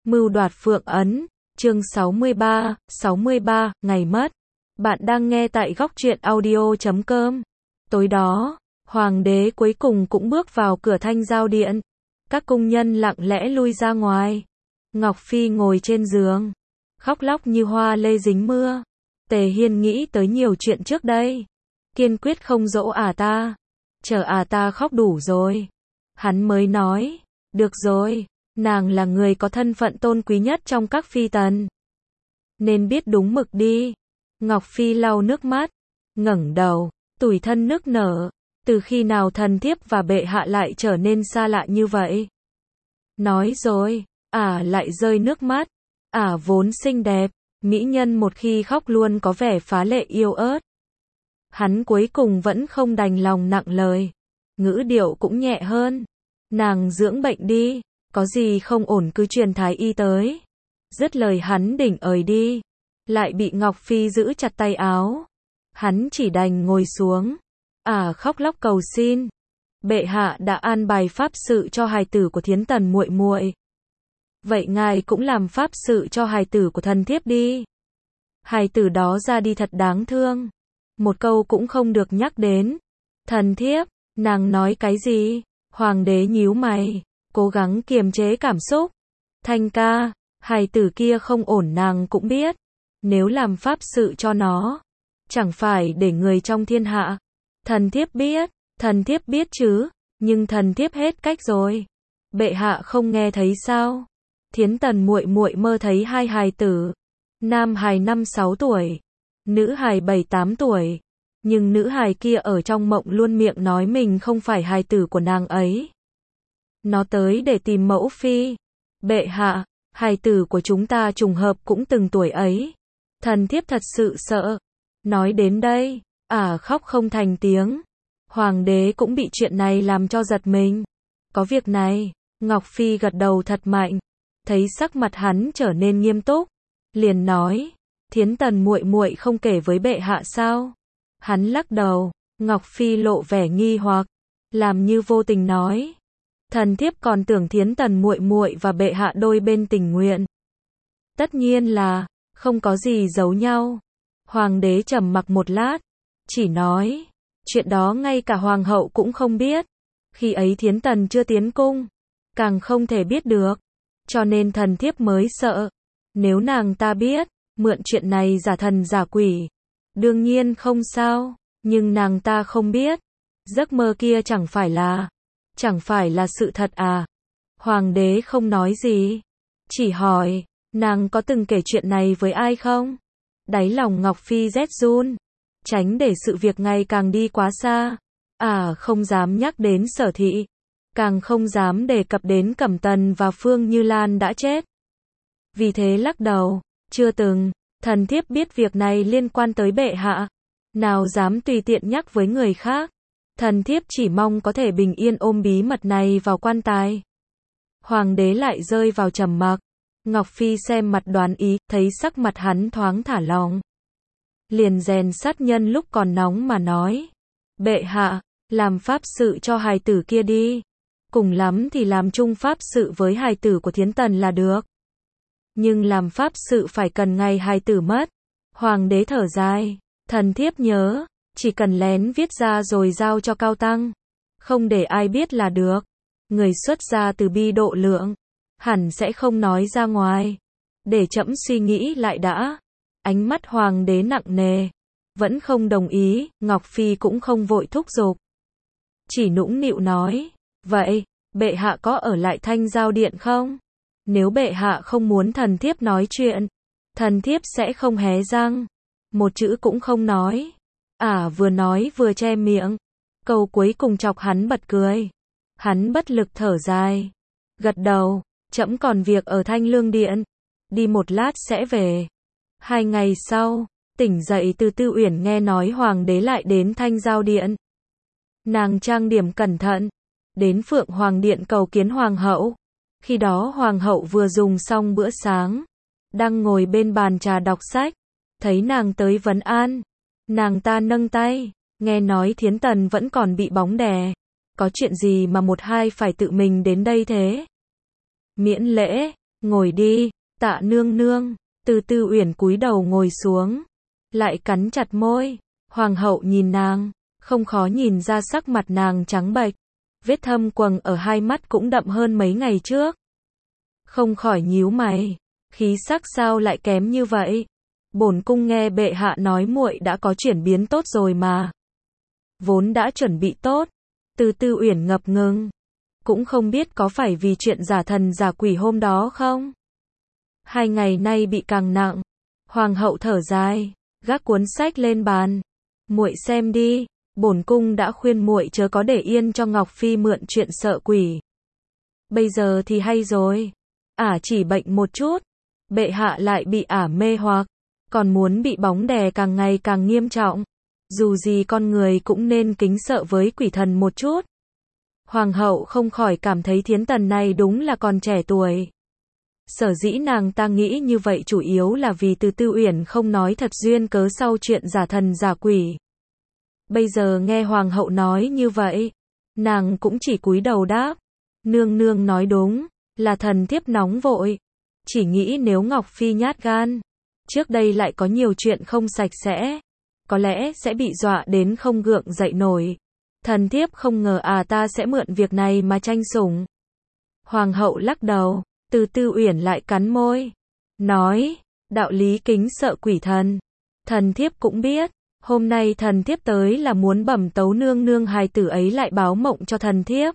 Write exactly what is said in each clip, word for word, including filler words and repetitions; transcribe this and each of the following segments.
Mưu đoạt Phượng Ấn, chương sáu mươi ba, sáu mươi ba, ngày mất. Bạn đang nghe tại góc truyện audio chấm com. Tối đó, hoàng đế cuối cùng cũng bước vào cửa Thanh Giao Điện. Các cung nhân lặng lẽ lui ra ngoài. Ngọc Phi ngồi trên giường, khóc lóc như hoa lê dính mưa. Tề Hiên nghĩ tới nhiều chuyện trước đây, kiên quyết không dỗ ả ta. Chờ ả ta khóc đủ rồi, hắn mới nói, được rồi, nàng là người có thân phận tôn quý nhất trong các phi tần, nên biết đúng mực đi. Ngọc Phi lau nước mắt, ngẩng đầu, tủi thân nức nở. Từ khi nào thần thiếp và bệ hạ lại trở nên xa lạ như vậy? Nói rồi, ả lại rơi nước mắt. Ả vốn xinh đẹp, mỹ nhân một khi khóc luôn có vẻ phá lệ yêu ớt. Hắn cuối cùng vẫn không đành lòng nặng lời, ngữ điệu cũng nhẹ hơn. Nàng dưỡng bệnh đi, có gì không ổn cứ truyền thái y tới. Dứt lời hắn định ời đi, lại bị Ngọc Phi giữ chặt tay áo. Hắn chỉ đành ngồi xuống. Ả khóc lóc cầu xin, bệ hạ đã an bài pháp sự cho hài tử của Thiến Tần muội muội, vậy ngài cũng làm pháp sự cho hài tử của thần thiếp đi. Hài tử đó ra đi thật đáng thương, một câu cũng không được nhắc đến. Thần thiếp, nàng nói cái gì? Hoàng đế nhíu mày, cố gắng kiềm chế cảm xúc. Thanh ca, hài tử kia không ổn nàng cũng biết, nếu làm pháp sự cho nó, chẳng phải để người trong thiên hạ. Thần thiếp biết, thần thiếp biết chứ, nhưng thần thiếp hết cách rồi. Bệ hạ không nghe thấy sao? Thiến Tần muội muội mơ thấy hai hài tử, nam hài năm sáu tuổi, nữ hài bảy tám tuổi, nhưng nữ hài kia ở trong mộng luôn miệng nói mình không phải hài tử của nàng ấy. Nó tới để tìm mẫu phi. Bệ hạ, hài tử của chúng ta trùng hợp cũng từng tuổi ấy. Thần thiếp thật sự sợ. Nói đến đây, ả khóc không thành tiếng. Hoàng đế cũng bị chuyện này làm cho giật mình. Có việc này, Ngọc Phi gật đầu thật mạnh, thấy sắc mặt hắn trở nên nghiêm túc, liền nói, Thiến Tần muội muội không kể với bệ hạ sao? Hắn lắc đầu. Ngọc Phi lộ vẻ nghi hoặc, làm như vô tình nói, thần thiếp còn tưởng Thiến Tần muội muội và bệ hạ đôi bên tình nguyện. Tất nhiên là không có gì giấu nhau. Hoàng đế trầm mặc một lát, chỉ nói, chuyện đó ngay cả hoàng hậu cũng không biết. Khi ấy Thiến Tần chưa tiến cung, càng không thể biết được, cho nên thần thiếp mới sợ. Nếu nàng ta biết, mượn chuyện này giả thần giả quỷ, đương nhiên không sao, nhưng nàng ta không biết, giấc mơ kia chẳng phải là, chẳng phải là sự thật à? Hoàng đế không nói gì, chỉ hỏi, nàng có từng kể chuyện này với ai không? Đáy lòng Ngọc Phi rét run, tránh để sự việc ngày càng đi quá xa. À không dám nhắc đến Sở Thị, càng không dám đề cập đến Cẩm Tần và Phương Như Lan đã chết. Vì thế lắc đầu, chưa từng, thần thiếp biết việc này liên quan tới bệ hạ, nào dám tùy tiện nhắc với người khác. Thần thiếp chỉ mong có thể bình yên ôm bí mật này vào quan tài. Hoàng đế lại rơi vào trầm mặc. Ngọc Phi xem mặt đoán ý, thấy sắc mặt hắn thoáng thả lỏng, liền rèn sát nhân lúc còn nóng mà nói, bệ hạ, làm pháp sự cho hài tử kia đi, cùng lắm thì làm chung pháp sự với hài tử của Thiến Tần là được, nhưng làm pháp sự phải cần ngày hài tử mất. Hoàng đế thở dài, thần thiếp nhớ, chỉ cần lén viết ra rồi giao cho cao tăng, không để ai biết là được. Người xuất gia từ bi độ lượng, hẳn sẽ không nói ra ngoài. Để trẫm suy nghĩ lại đã. Ánh mắt hoàng đế nặng nề, vẫn không đồng ý. Ngọc Phi cũng không vội thúc giục, chỉ nũng nịu nói, vậy, bệ hạ có ở lại Thanh Giao Điện không? Nếu bệ hạ không muốn thần thiếp nói chuyện, thần thiếp sẽ không hé răng, một chữ cũng không nói. Ả vừa nói vừa che miệng, câu cuối cùng chọc hắn bật cười. Hắn bất lực thở dài, gật đầu, trẫm còn việc ở Thanh Lương Điện, đi một lát sẽ về. Hai ngày sau, tỉnh dậy từ Tư Uyển nghe nói hoàng đế lại đến Thanh Giao Điện. Nàng trang điểm cẩn thận, đến Phượng Hoàng Điện cầu kiến hoàng hậu. Khi đó hoàng hậu vừa dùng xong bữa sáng, đang ngồi bên bàn trà đọc sách, thấy nàng tới vấn an. Nàng ta nâng tay, nghe nói Thiến Tần vẫn còn bị bóng đè. Có chuyện gì mà một hai phải tự mình đến đây thế? Miễn lễ, Ngồi đi, Tạ nương nương. Từ Tư Uyển cúi đầu ngồi xuống, lại cắn chặt môi. Hoàng hậu nhìn nàng, không khó nhìn ra sắc mặt nàng trắng bệch, vết thâm quầng ở hai mắt cũng đậm hơn mấy ngày trước. Không khỏi nhíu mày, khí sắc sao lại kém như vậy? Bổn cung nghe bệ hạ nói muội đã có chuyển biến tốt rồi mà. Vốn đã chuẩn bị tốt. Từ Tư Uyển ngập ngừng, cũng không biết có phải vì chuyện giả thần giả quỷ hôm đó không? Hai ngày nay bị càng nặng. Hoàng hậu thở dài, gác cuốn sách lên bàn. Muội xem đi, bổn cung đã khuyên muội chớ có để yên cho Ngọc Phi mượn chuyện sợ quỷ. Bây giờ thì hay rồi. Ả chỉ bệnh một chút, bệ hạ lại bị ả mê hoặc, còn muốn bị bóng đè càng ngày càng nghiêm trọng. Dù gì con người cũng nên kính sợ với quỷ thần một chút. Hoàng hậu không khỏi cảm thấy Thiến Tần này đúng là còn trẻ tuổi. Sở dĩ nàng ta nghĩ như vậy chủ yếu là vì Từ Tư Uyển không nói thật duyên cớ sau chuyện giả thần giả quỷ. Bây giờ nghe hoàng hậu nói như vậy, nàng cũng chỉ cúi đầu đáp. Nương nương nói đúng, là thần thiếp nóng vội. Chỉ nghĩ nếu Ngọc Phi nhát gan, trước đây lại có nhiều chuyện không sạch sẽ, có lẽ sẽ bị dọa đến không gượng dậy nổi. Thần thiếp không ngờ à ta sẽ mượn việc này mà tranh sủng. Hoàng hậu lắc đầu. Từ Tư Uyển lại cắn môi, nói, đạo lý kính sợ quỷ thần, thần thiếp cũng biết, hôm nay thần thiếp tới là muốn bẩm tấu nương nương hài tử ấy lại báo mộng cho thần thiếp.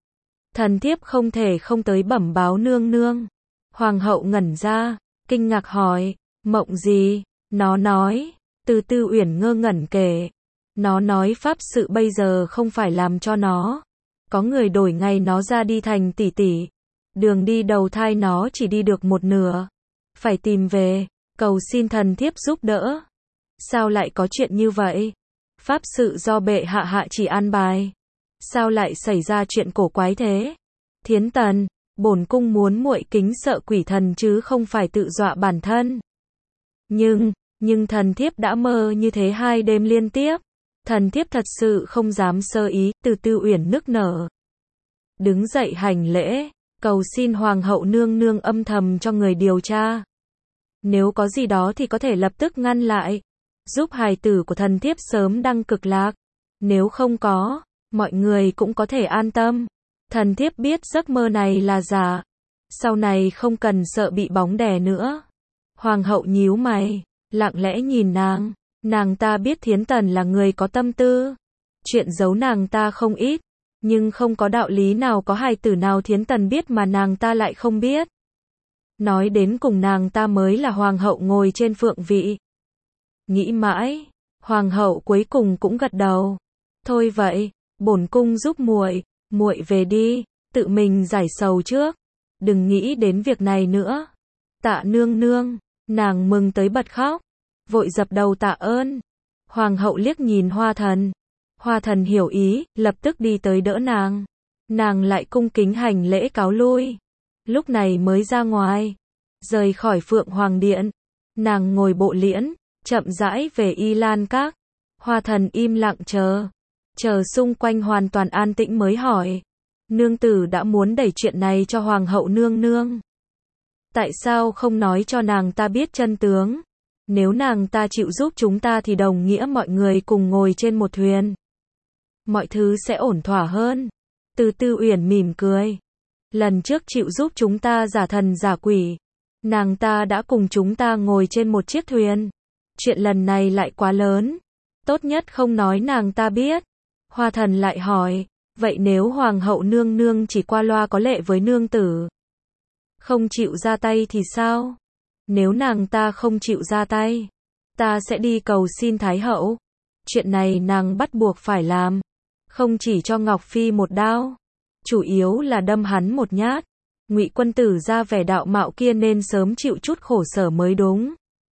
Thần thiếp không thể không tới bẩm báo nương nương. Hoàng hậu ngẩn ra, kinh ngạc hỏi, mộng gì? Nó nói, Từ Tư Uyển ngơ ngẩn kể, nó nói pháp sự bây giờ không phải làm cho nó, có người đổi ngày nó ra đi thành tỷ tỷ. Đường đi đầu thai nó chỉ đi được một nửa, phải tìm về, cầu xin thần thiếp giúp đỡ. Sao lại có chuyện như vậy? Pháp sự do bệ hạ hạ chỉ an bài. Sao lại xảy ra chuyện cổ quái thế? Thiến Tần, bổn cung muốn muội kính sợ quỷ thần chứ không phải tự dọa bản thân. Nhưng, nhưng thần thiếp đã mơ như thế hai đêm liên tiếp. Thần thiếp thật sự không dám sơ ý. Từ Tư Uyển nức nở, đứng dậy hành lễ, cầu xin hoàng hậu nương nương âm thầm cho người điều tra. Nếu có gì đó thì có thể lập tức ngăn lại, giúp hài tử của thần thiếp sớm đăng cực lạc. Nếu không có, mọi người cũng có thể an tâm. Thần thiếp biết giấc mơ này là giả, sau này không cần sợ bị bóng đè nữa. Hoàng hậu nhíu mày, lặng lẽ nhìn nàng. Nàng ta biết Thiến Tần là người có tâm tư, chuyện giấu nàng ta không ít, nhưng không có đạo lý nào có hài tử nào Thiến Tần biết mà nàng ta lại không biết. Nói đến cùng nàng ta mới là hoàng hậu ngồi trên phượng vị. Nghĩ mãi, hoàng hậu cuối cùng cũng gật đầu. Thôi vậy, bổn cung giúp muội, muội về đi, tự mình giải sầu trước, đừng nghĩ đến việc này nữa. Tạ nương nương, nàng mừng tới bật khóc, vội dập đầu tạ ơn. Hoàng hậu liếc nhìn Hoa Thần. Hoa Thần hiểu ý, lập tức đi tới đỡ nàng. Nàng lại cung kính hành lễ cáo lui. Lúc này mới ra ngoài, rời khỏi Phượng Hoàng Điện. Nàng ngồi bộ liễn, chậm rãi về Y Lan Các. Hoa Thần im lặng chờ, chờ xung quanh hoàn toàn an tĩnh mới hỏi. Nương tử đã muốn đẩy chuyện này cho Hoàng hậu nương nương. Tại sao không nói cho nàng ta biết chân tướng? Nếu nàng ta chịu giúp chúng ta thì đồng nghĩa mọi người cùng ngồi trên một thuyền. Mọi thứ sẽ ổn thỏa hơn. Từ Tư Uyển mỉm cười. Lần trước chịu giúp chúng ta giả thần giả quỷ, nàng ta đã cùng chúng ta ngồi trên một chiếc thuyền. Chuyện lần này lại quá lớn, tốt nhất không nói nàng ta biết. Hoa Thần lại hỏi, vậy nếu Hoàng hậu nương nương chỉ qua loa có lệ với nương tử, không chịu ra tay thì sao? Nếu nàng ta không chịu ra tay, ta sẽ đi cầu xin Thái hậu. Chuyện này nàng bắt buộc phải làm, không chỉ cho Ngọc Phi một đao, chủ yếu là đâm hắn một nhát. Ngụy quân tử ra vẻ đạo mạo kia nên sớm chịu chút khổ sở mới đúng.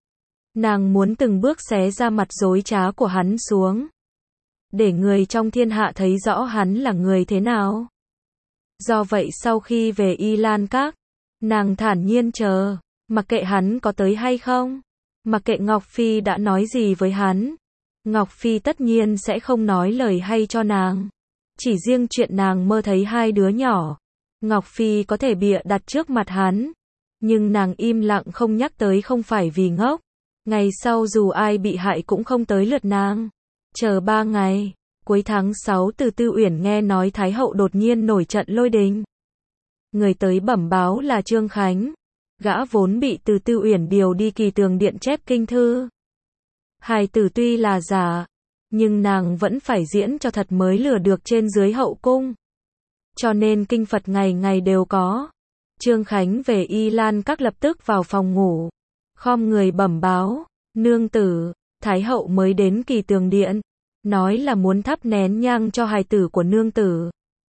Nàng muốn từng bước xé ra mặt dối trá của hắn xuống, để người trong thiên hạ thấy rõ hắn là người thế nào. Do vậy sau khi về Y Lan Các, nàng thản nhiên chờ, mặc kệ hắn có tới hay không, mặc kệ Ngọc Phi đã nói gì với hắn. Ngọc Phi tất nhiên sẽ không nói lời hay cho nàng. Chỉ riêng chuyện nàng mơ thấy hai đứa nhỏ, Ngọc Phi có thể bịa đặt trước mặt hắn. Nhưng nàng im lặng không nhắc tới không phải vì ngốc. Ngày sau dù ai bị hại cũng không tới lượt nàng. Chờ ba ngày, cuối tháng sáu Từ Tư Uyển nghe nói Thái hậu đột nhiên nổi trận lôi đình. Người tới bẩm báo là Trương Khánh. Gã vốn bị Từ Tư Uyển điều đi Kỳ Tường Điện chép kinh thư. Hài tử tuy là giả, nhưng nàng vẫn phải diễn cho thật mới lừa được trên dưới hậu cung. Cho nên kinh Phật ngày ngày đều có. Trương Khánh về Y Lan Các lập tức vào phòng ngủ. Khom người bẩm báo, nương tử, Thái hậu mới đến Kỳ Tường Điện. Nói là muốn thắp nén nhang cho hài tử của nương tử.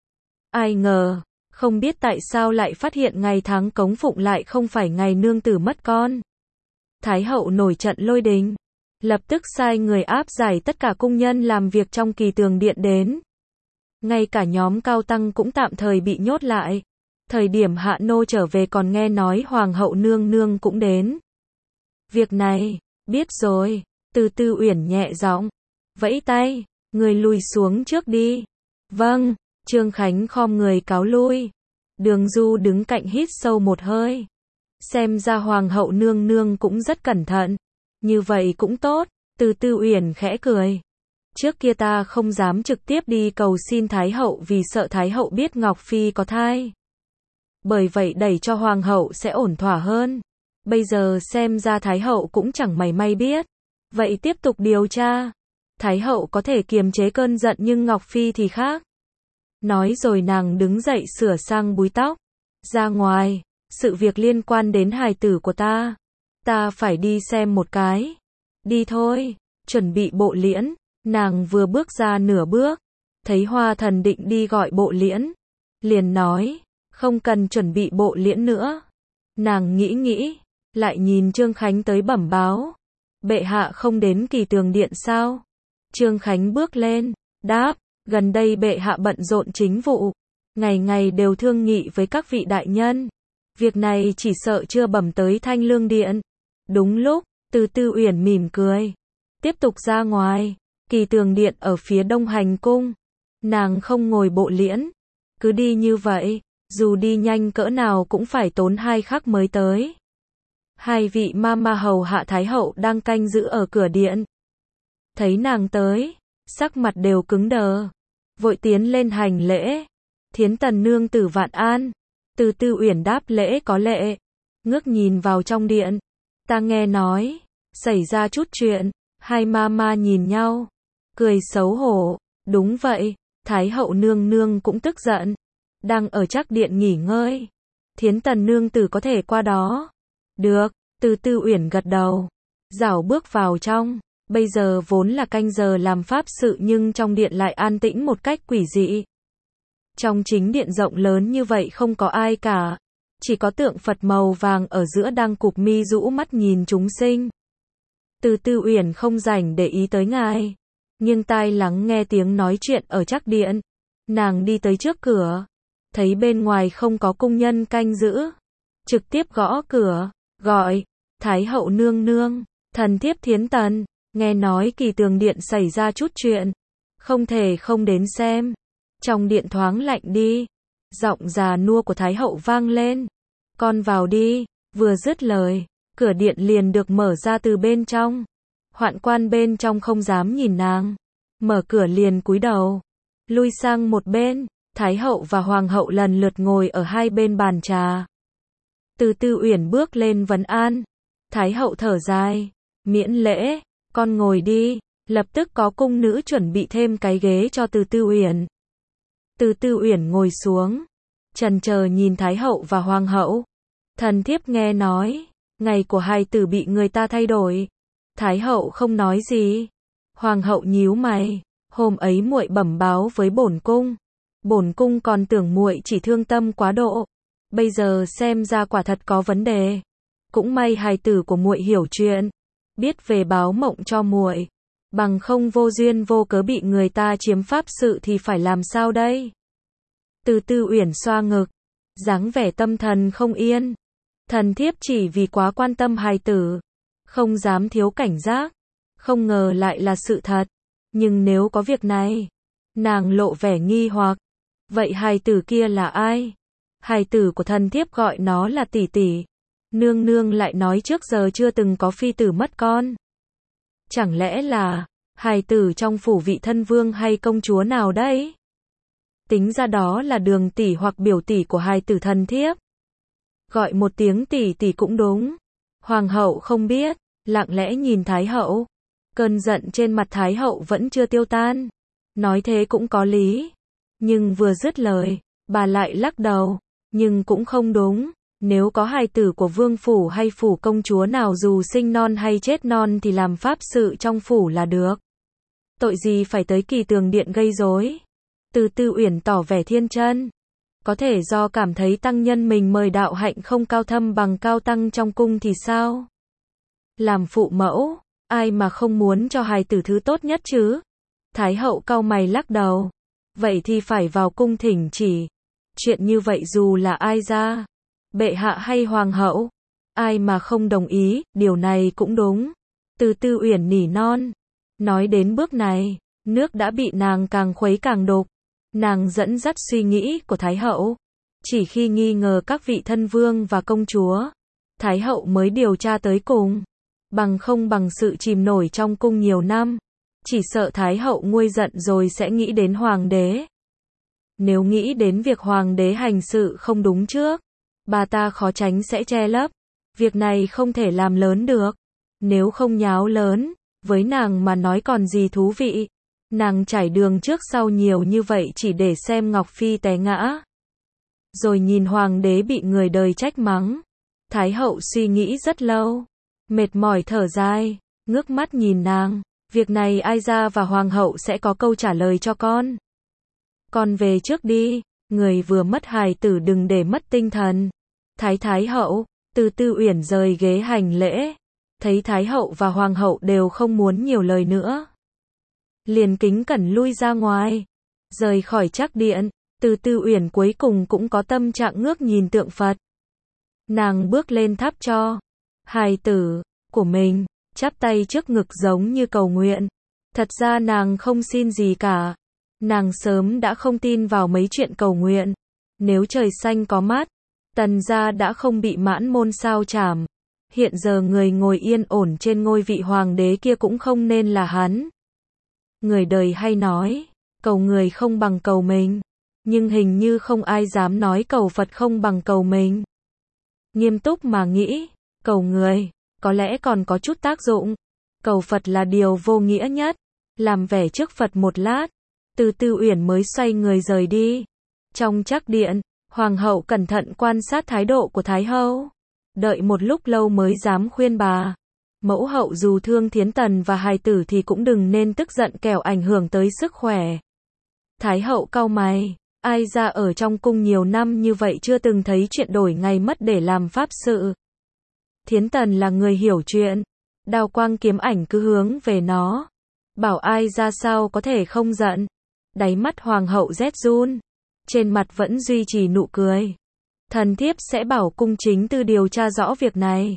Ai ngờ, không biết tại sao lại phát hiện ngày tháng cống phụng lại không phải ngày nương tử mất con. Thái hậu nổi trận lôi đình. Lập tức sai người áp giải tất cả cung nhân làm việc trong Kỳ Tường Điện đến. Ngay cả nhóm cao tăng cũng tạm thời bị nhốt lại. Thời điểm Hạ Nô trở về còn nghe nói Hoàng hậu nương nương cũng đến. Việc này, biết rồi, Từ Tư Uyển nhẹ giọng, vẫy tay, người lùi xuống trước đi. Vâng, Trương Khánh khom người cáo lui. Đường Du đứng cạnh hít sâu một hơi. Xem ra Hoàng hậu nương nương cũng rất cẩn thận. Như vậy cũng tốt, Từ Tư Uyển khẽ cười. Trước kia ta không dám trực tiếp đi cầu xin Thái hậu vì sợ Thái hậu biết Ngọc Phi có thai. Bởi vậy đẩy cho Hoàng hậu sẽ ổn thỏa hơn. Bây giờ xem ra Thái hậu cũng chẳng mảy may biết. Vậy tiếp tục điều tra. Thái hậu có thể kiềm chế cơn giận nhưng Ngọc Phi thì khác. Nói rồi nàng đứng dậy sửa sang búi tóc. Ra ngoài, sự việc liên quan đến hài tử của ta. Ta phải đi xem một cái. Đi thôi, chuẩn bị Bộ Liễn. Nàng vừa bước ra nửa bước. Thấy Hoa Thần định đi gọi Bộ Liễn. Liền nói, không cần chuẩn bị Bộ Liễn nữa. Nàng nghĩ nghĩ, lại nhìn Trương Khánh tới bẩm báo. Bệ hạ không đến Kỳ Tường Điện sao? Trương Khánh bước lên, đáp, gần đây bệ hạ bận rộn chính vụ. Ngày ngày đều thương nghị với các vị đại nhân. Việc này chỉ sợ chưa bẩm tới Thanh Lương Điện. Đúng lúc, Từ Tư Uyển mỉm cười. Tiếp tục ra ngoài, Kỳ Tường Điện ở phía đông hành cung. Nàng không ngồi Bộ Liễn. Cứ đi như vậy, dù đi nhanh cỡ nào cũng phải tốn hai khắc mới tới. Hai vị ma ma hầu hạ Thái hậu đang canh giữ ở cửa điện. Thấy nàng tới, sắc mặt đều cứng đờ. Vội tiến lên hành lễ. Thiến tần nương tử vạn an. Từ Tư Uyển đáp lễ có lệ. Ngước nhìn vào trong điện. Ta nghe nói, xảy ra chút chuyện. Hai ma ma nhìn nhau. Cười xấu hổ. Đúng vậy, Thái hậu nương nương cũng tức giận. Đang ở chắc điện nghỉ ngơi. Thiến tần nương tử có thể qua đó. Được, Từ Tư Uyển gật đầu. Dảo bước vào trong. Bây giờ vốn là canh giờ làm pháp sự nhưng trong điện lại an tĩnh một cách quỷ dị. Trong chính điện rộng lớn như vậy không có ai cả. Chỉ có tượng Phật màu vàng ở giữa đang cụp mi rũ mắt nhìn chúng sinh. Từ Tư Uyển không rảnh để ý tới ngài. Nhưng tai lắng nghe tiếng nói chuyện ở chắc điện. Nàng đi tới trước cửa. Thấy bên ngoài không có cung nhân canh giữ. Trực tiếp gõ cửa. Gọi. Thái hậu nương nương. Thần thiếp Thiến Tần. Nghe nói Kỳ Tường Điện xảy ra chút chuyện. Không thể không đến xem. Trong điện thoáng lạnh đi. Giọng già nua của Thái hậu vang lên. Con vào đi. Vừa dứt lời. Cửa điện liền được mở ra từ bên trong. Hoạn quan bên trong không dám nhìn nàng. Mở cửa liền cúi đầu. Lui sang một bên. Thái hậu và Hoàng hậu lần lượt ngồi ở hai bên bàn trà. Từ Tư Uyển bước lên vấn an. Thái hậu thở dài. Miễn lễ. Con ngồi đi. Lập tức có cung nữ chuẩn bị thêm cái ghế cho Từ Tư Uyển. Từ Tư Uyển ngồi xuống. Chần chờ nhìn Thái hậu và Hoàng hậu. Thần thiếp nghe nói. Ngày của hài tử bị người ta thay đổi. Thái hậu không nói gì. Hoàng hậu nhíu mày. Hôm ấy muội bẩm báo với bổn cung. Bổn cung còn tưởng muội chỉ thương tâm quá độ. Bây giờ xem ra quả thật có vấn đề. Cũng may hài tử của muội hiểu chuyện. Biết về báo mộng cho muội. Bằng không vô duyên vô cớ bị người ta chiếm pháp sự thì phải làm sao đây? Từ Tư Uyển xoa ngực. Dáng vẻ tâm thần không yên. Thần thiếp chỉ vì quá quan tâm hài tử. Không dám thiếu cảnh giác. Không ngờ lại là sự thật. Nhưng nếu có việc này. Nàng lộ vẻ nghi hoặc. Vậy hài tử kia là ai? Hài tử của thần thiếp gọi nó là tỷ tỷ. Nương nương lại nói trước giờ chưa từng có phi tử mất con. Chẳng lẽ là hài tử trong phủ vị thân vương hay công chúa nào đấy? Tính ra đó là đường tỷ hoặc biểu tỷ của hài tử thần thiếp. Gọi một tiếng tỷ tỷ cũng đúng. Hoàng hậu không biết, lặng lẽ nhìn Thái hậu. Cơn giận trên mặt Thái hậu vẫn chưa tiêu tan. Nói thế cũng có lý. Nhưng vừa dứt lời, bà lại lắc đầu. Nhưng cũng không đúng. Nếu có hài tử của vương phủ hay phủ công chúa nào dù sinh non hay chết non thì làm pháp sự trong phủ là được. Tội gì phải tới Kỳ Tường Điện gây rối? Từ Tư Uyển tỏ vẻ thiên chân. Có thể do cảm thấy tăng nhân mình mời đạo hạnh không cao thâm bằng cao tăng trong cung thì sao? Làm phụ mẫu, ai mà không muốn cho hài tử thứ tốt nhất chứ? Thái hậu cau mày lắc đầu. Vậy thì phải vào cung thỉnh chỉ. Chuyện như vậy dù là ai ra, bệ hạ hay hoàng hậu, ai mà không đồng ý, điều này cũng đúng. Từ Tư Uyển nỉ non. Nói đến bước này, nước đã bị nàng càng khuấy càng đục. Nàng dẫn dắt suy nghĩ của Thái hậu. Chỉ khi nghi ngờ các vị thân vương và công chúa, Thái hậu mới điều tra tới cùng. Bằng không bằng sự chìm nổi trong cung nhiều năm. Chỉ sợ Thái hậu nguôi giận rồi sẽ nghĩ đến hoàng đế. Nếu nghĩ đến việc hoàng đế hành sự không đúng trước, bà ta khó tránh sẽ che lấp. Việc này không thể làm lớn được. Nếu không nháo lớn, với nàng mà nói còn gì thú vị. Nàng trải đường trước sau nhiều như vậy chỉ để xem Ngọc Phi té ngã. Rồi nhìn hoàng đế bị người đời trách mắng. Thái hậu suy nghĩ rất lâu. Mệt mỏi thở dài, ngước mắt nhìn nàng. Việc này ai ra và hoàng hậu sẽ có câu trả lời cho con. Con về trước đi, người vừa mất hài tử đừng để mất tinh thần. Thái Thái hậu, Từ Tư Uyển rời ghế hành lễ. Thấy Thái hậu và hoàng hậu đều không muốn nhiều lời nữa. Liền kính cẩn lui ra ngoài. Rời khỏi trác điện, Từ Tư Uyển cuối cùng cũng có tâm trạng ngước nhìn tượng Phật. Nàng bước lên tháp cho hài tử của mình, chắp tay trước ngực giống như cầu nguyện. Thật ra nàng không xin gì cả. Nàng sớm đã không tin vào mấy chuyện cầu nguyện. Nếu trời xanh có mắt, Tần gia đã không bị mãn môn sao chảm. Hiện giờ người ngồi yên ổn trên ngôi vị hoàng đế kia cũng không nên là hắn. Người đời hay nói, cầu người không bằng cầu mình. Nhưng hình như không ai dám nói cầu Phật không bằng cầu mình. Nghiêm túc mà nghĩ, cầu người, có lẽ còn có chút tác dụng. Cầu Phật là điều vô nghĩa nhất. Làm vẻ trước Phật một lát, Từ Tư Uyển mới xoay người rời đi. Trong trác điện, hoàng hậu cẩn thận quan sát thái độ của Thái hậu. Đợi một lúc lâu mới dám khuyên bà. Mẫu hậu dù thương Thiến Tần và hài tử thì cũng đừng nên tức giận kẻo ảnh hưởng tới sức khỏe. Thái hậu cau mày, ai ra ở trong cung nhiều năm như vậy chưa từng thấy chuyện đổi ngày mất để làm pháp sự. Thiến Tần là người hiểu chuyện, đao quang kiếm ảnh cứ hướng về nó. Bảo ai ra sao có thể không giận. Đáy mắt hoàng hậu rét run, trên mặt vẫn duy trì nụ cười. Thần thiếp sẽ bảo cung chính tư điều tra rõ việc này.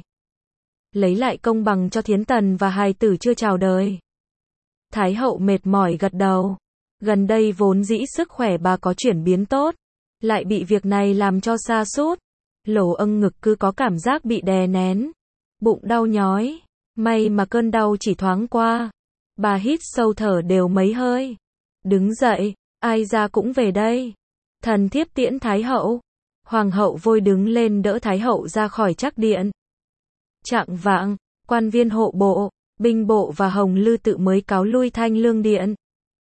Lấy lại công bằng cho Thiến Tần và hài tử chưa chào đời. Thái hậu mệt mỏi gật đầu. Gần đây vốn dĩ sức khỏe bà có chuyển biến tốt, lại bị việc này làm cho sa sút. Lỗ âng ngực cứ có cảm giác bị đè nén. Bụng đau nhói. May mà cơn đau chỉ thoáng qua. Bà hít sâu thở đều mấy hơi. Đứng dậy, ai ra cũng về đây. Thần thiếp tiễn Thái hậu. Hoàng hậu vội đứng lên đỡ Thái hậu ra khỏi trác điện. Chạng vạng, quan viên hộ bộ, binh bộ và Hồng Lư Tự mới cáo lui Thanh Lương Điện.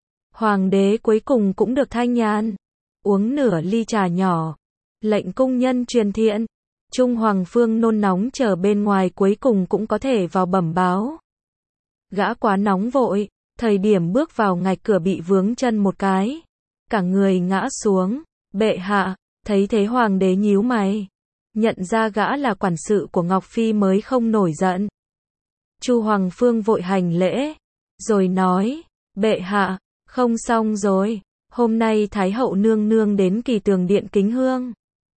Hoàng đế cuối cùng cũng được thanh nhàn. Uống nửa ly trà nhỏ. Lệnh cung nhân truyền thiện. Trung Hoàng Phương nôn nóng chờ bên ngoài cuối cùng cũng có thể vào bẩm báo. Gã quá nóng vội, thời điểm bước vào ngạch cửa bị vướng chân một cái. Cả người ngã xuống. Bệ hạ, thấy thế hoàng đế nhíu mày. Nhận ra gã là quản sự của Ngọc Phi mới không nổi giận. Chu Hoàng Phương vội hành lễ. Rồi nói, bệ hạ, không xong rồi. Hôm nay Thái hậu nương nương đến Kỳ Tường Điện kính hương.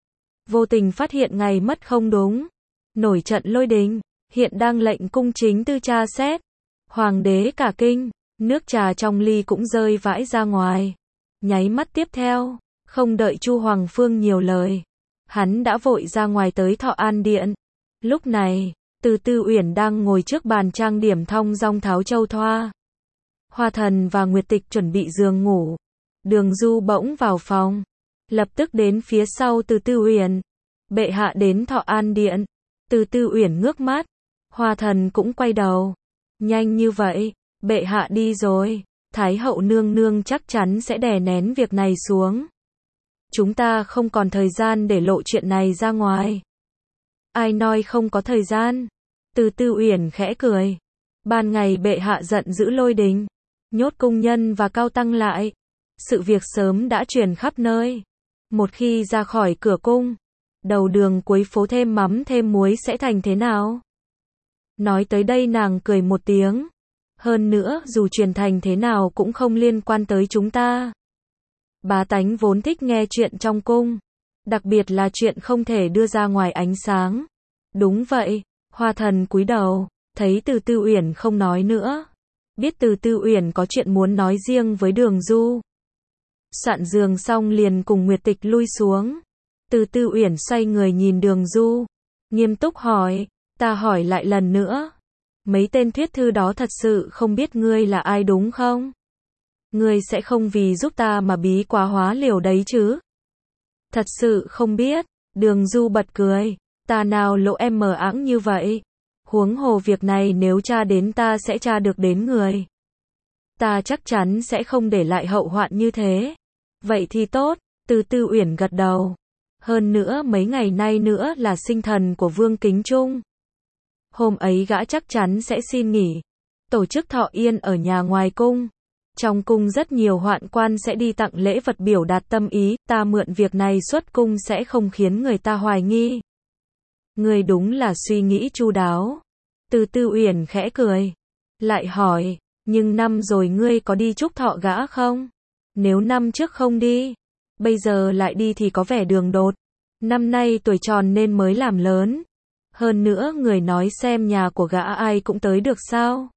Vô tình phát hiện ngày mất không đúng. Nổi trận lôi đình, hiện đang lệnh cung chính tư tra xét. Hoàng đế cả kinh, nước trà trong ly cũng rơi vãi ra ngoài. Nháy mắt tiếp theo, không đợi Chu Hoàng Phương nhiều lời, hắn đã vội ra ngoài tới Thọ An Điện. Lúc này, Từ Tư Uyển đang ngồi trước bàn trang điểm thong dong tháo châu thoa. Hoa Thần và Nguyệt Tịch chuẩn bị giường ngủ. Đường Du bỗng vào phòng, lập tức đến phía sau Từ Tư Uyển. Bệ hạ đến Thọ An Điện. Từ Tư Uyển ngước mắt, Hoa Thần cũng quay đầu. Nhanh như vậy, bệ hạ đi rồi, Thái hậu nương nương chắc chắn sẽ đè nén việc này xuống. Chúng ta không còn thời gian để lộ chuyện này ra ngoài. Ai nói không có thời gian? Từ Tư Uyển khẽ cười. Ban ngày bệ hạ giận dữ lôi đình, nhốt cung nhân và cao tăng lại. Sự việc sớm đã truyền khắp nơi. Một khi ra khỏi cửa cung, đầu đường cuối phố thêm mắm thêm muối sẽ thành thế nào? Nói tới đây nàng cười một tiếng. Hơn nữa, dù truyền thành thế nào cũng không liên quan tới chúng ta. Bá tánh vốn thích nghe chuyện trong cung, đặc biệt là chuyện không thể đưa ra ngoài ánh sáng. Đúng vậy, Hoa Thần cúi đầu, thấy Từ Tư Uyển không nói nữa. Biết Từ Tư Uyển có chuyện muốn nói riêng với Đường Du. Soạn giường xong liền cùng Nguyệt Tịch lui xuống. Từ Tư Uyển xoay người nhìn Đường Du, nghiêm túc hỏi, ta hỏi lại lần nữa. Mấy tên thuyết thư đó thật sự không biết ngươi là ai đúng không? Ngươi sẽ không vì giúp ta mà bí quá hóa liều đấy chứ? Thật sự không biết. Đường Du bật cười, ta nào lộ em mờ ẵng như vậy. Huống hồ việc này nếu tra đến ta sẽ tra được đến người. Ta chắc chắn sẽ không để lại hậu hoạn như thế. Vậy thì tốt. Từ Tư Uyển gật đầu. Hơn nữa mấy ngày nay nữa là sinh thần của Vương Kính Trung. Hôm ấy gã chắc chắn sẽ xin nghỉ, tổ chức thọ yên ở nhà ngoài cung. Trong cung rất nhiều hoạn quan sẽ đi tặng lễ vật biểu đạt tâm ý, ta mượn việc này xuất cung sẽ không khiến người ta hoài nghi. Ngươi đúng là suy nghĩ chu đáo. Từ Tư Uyển khẽ cười, lại hỏi, nhưng năm rồi ngươi có đi chúc thọ gã không? Nếu năm trước không đi, bây giờ lại đi thì có vẻ đường đột. Năm nay tuổi tròn nên mới làm lớn. Hơn nữa người nói xem nhà của gã ai cũng tới được sao?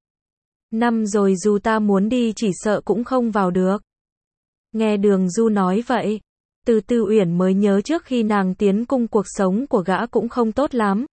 Năm rồi dù ta muốn đi chỉ sợ cũng không vào được. Nghe Đường Du nói vậy, Từ Tư Uyển mới nhớ trước khi nàng tiến cung cuộc sống của gã cũng không tốt lắm.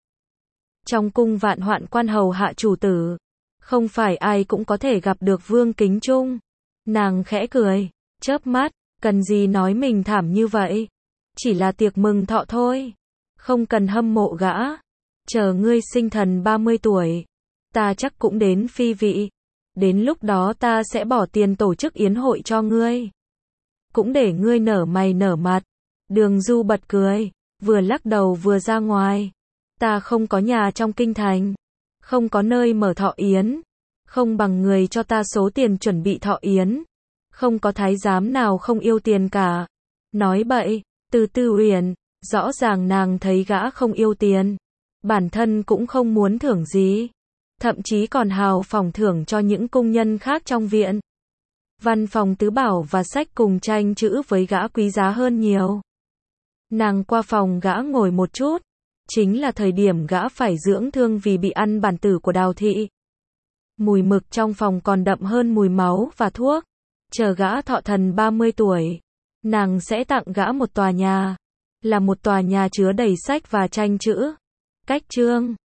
Trong cung vạn hoạn quan hầu hạ chủ tử, không phải ai cũng có thể gặp được Vương Kính Trung. Nàng khẽ cười, chớp mắt, cần gì nói mình thảm như vậy? Chỉ là tiệc mừng thọ thôi, không cần hâm mộ gã. Chờ ngươi sinh thần ba mươi tuổi, ta chắc cũng đến phi vị. Đến lúc đó ta sẽ bỏ tiền tổ chức yến hội cho ngươi. Cũng để ngươi nở mày nở mặt. Đường Du bật cười, vừa lắc đầu vừa ra ngoài. Ta không có nhà trong kinh thành, không có nơi mở thọ yến, không bằng người cho ta số tiền chuẩn bị thọ yến. Không có thái giám nào không yêu tiền cả. Nói bậy. Từ Tư Uyển, rõ ràng nàng thấy gã không yêu tiền. Bản thân cũng không muốn thưởng gì. Thậm chí còn hào phóng thưởng cho những cung nhân khác trong viện. Văn phòng tứ bảo và sách cùng tranh chữ với gã quý giá hơn nhiều. Nàng qua phòng gã ngồi một chút. Chính là thời điểm gã phải dưỡng thương vì bị ăn bản tử của Đào thị. Mùi mực trong phòng còn đậm hơn mùi máu và thuốc. Chờ gã thọ thần ba mươi tuổi, nàng sẽ tặng gã một tòa nhà. Là một tòa nhà chứa đầy sách và tranh chữ. Cách chương